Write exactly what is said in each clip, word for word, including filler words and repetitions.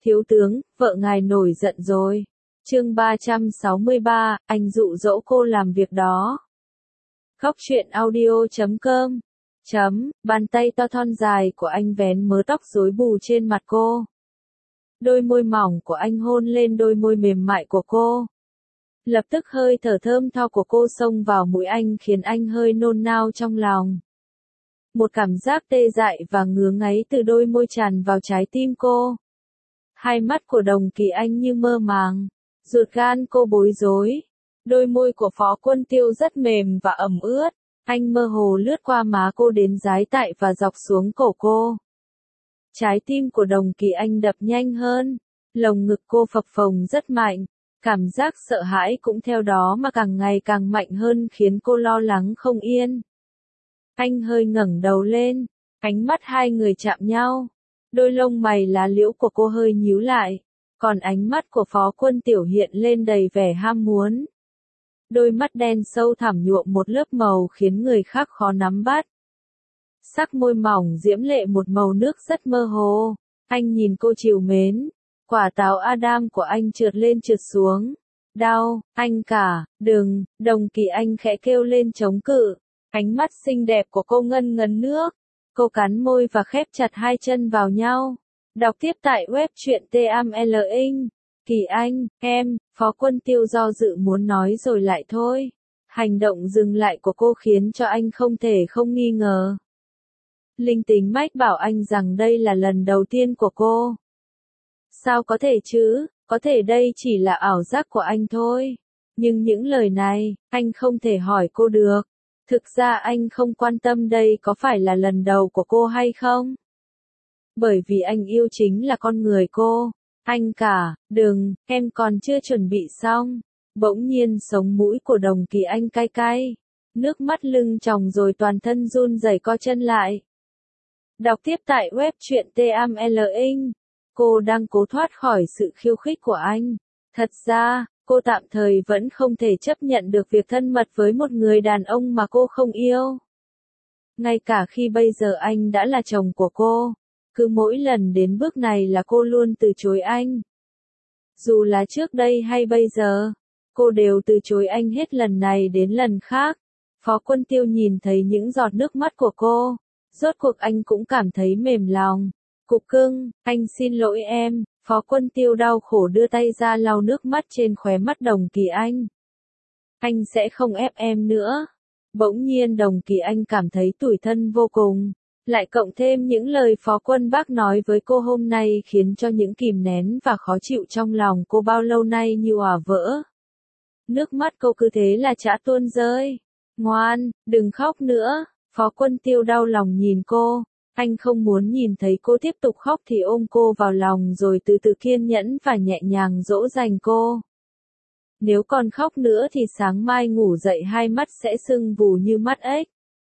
Thiếu tướng, vợ ngài nổi giận rồi. Chương ba trăm sáu mươi ba, anh dụ dỗ cô làm việc đó. Góc truyện audio chấm com. Chấm, bàn tay to thon dài của anh vén mớ tóc rối bù trên mặt cô. Đôi môi mỏng của anh hôn lên đôi môi mềm mại của cô. Lập tức hơi thở thơm tho của cô xông vào mũi anh khiến anh hơi nôn nao trong lòng. Một cảm giác tê dại và ngứa ngáy từ đôi môi tràn vào trái tim cô. Hai mắt của Đồng Kỳ Anh như mơ màng, ruột gan cô bối rối. Đôi môi của Phó Quân Tiêu rất mềm và ẩm ướt, anh mơ hồ lướt qua má cô đến dái tại và dọc xuống cổ cô. Trái tim của Đồng Kỳ Anh đập nhanh hơn, lồng ngực cô phập phồng rất mạnh, cảm giác sợ hãi cũng theo đó mà càng ngày càng mạnh hơn khiến cô lo lắng không yên. Anh hơi ngẩng đầu lên, ánh mắt hai người chạm nhau. Đôi lông mày lá liễu của cô hơi nhíu lại, còn ánh mắt của Phó Quân Tiểu hiện lên đầy vẻ ham muốn. Đôi mắt đen sâu thẳm nhuộm một lớp màu khiến người khác khó nắm bắt. Sắc môi mỏng diễm lệ một màu nước rất mơ hồ. Anh nhìn cô trìu mến. Quả táo Adam của anh trượt lên trượt xuống. Đau, anh cả, đừng, Đồng Kỳ Anh khẽ kêu lên chống cự. Ánh mắt xinh đẹp của cô ngân ngấn nước. Cô cắn môi và khép chặt hai chân vào nhau. Đọc tiếp tại web truyện T M L Ing. Kỳ Anh, em, Phó Quân Tiêu do dự muốn nói rồi lại thôi. Hành động dừng lại của cô khiến cho anh không thể không nghi ngờ. Linh tính mách bảo anh rằng đây là lần đầu tiên của cô. Sao có thể chứ, có thể đây chỉ là ảo giác của anh thôi. Nhưng những lời này, anh không thể hỏi cô được. Thực ra anh không quan tâm đây có phải là lần đầu của cô hay không. Bởi vì anh yêu chính là con người cô. Anh cả, đừng, em còn chưa chuẩn bị xong. Bỗng nhiên sống mũi của Đồng Kỳ Anh cay cay. Nước mắt lưng tròng rồi toàn thân run rẩy co chân lại. Đọc tiếp tại web truyện T M L Ing. Cô đang cố thoát khỏi sự khiêu khích của anh. Thật ra, cô tạm thời vẫn không thể chấp nhận được việc thân mật với một người đàn ông mà cô không yêu. Ngay cả khi bây giờ anh đã là chồng của cô. Cứ mỗi lần đến bước này là cô luôn từ chối anh. Dù là trước đây hay bây giờ, cô đều từ chối anh hết lần này đến lần khác. Phó Quân Tiêu nhìn thấy những giọt nước mắt của cô. Rốt cuộc anh cũng cảm thấy mềm lòng. Cục cưng, anh xin lỗi em. Phó Quân Tiêu đau khổ đưa tay ra lau nước mắt trên khóe mắt Đồng Kỳ Anh. Anh sẽ không ép em nữa. Bỗng nhiên Đồng Kỳ Anh cảm thấy tủi thân vô cùng. Lại cộng thêm những lời Phó Quân Bác nói với cô hôm nay khiến cho những kìm nén và khó chịu trong lòng cô bao lâu nay như òa vỡ. Nước mắt cô cứ thế là chả tuôn rơi. Ngoan, đừng khóc nữa. Phó Quân Tiêu đau lòng nhìn cô. Anh không muốn nhìn thấy cô tiếp tục khóc thì ôm cô vào lòng rồi từ từ kiên nhẫn và nhẹ nhàng dỗ dành cô. Nếu còn khóc nữa thì sáng mai ngủ dậy hai mắt sẽ sưng vù như mắt ếch.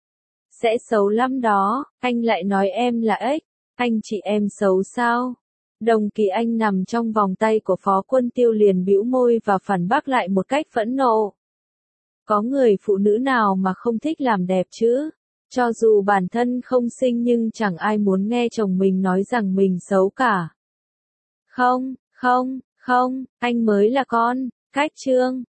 Sẽ xấu lắm đó, anh lại nói em là ếch, anh chị em xấu sao? Đồng Kỳ Anh nằm trong vòng tay của Phó Quân Tiêu liền bĩu môi và phản bác lại một cách phẫn nộ. Có người phụ nữ nào mà không thích làm đẹp chứ? Cho dù bản thân không xinh nhưng chẳng ai muốn nghe chồng mình nói rằng mình xấu cả. Không, không, không, anh mới là con, cách trương,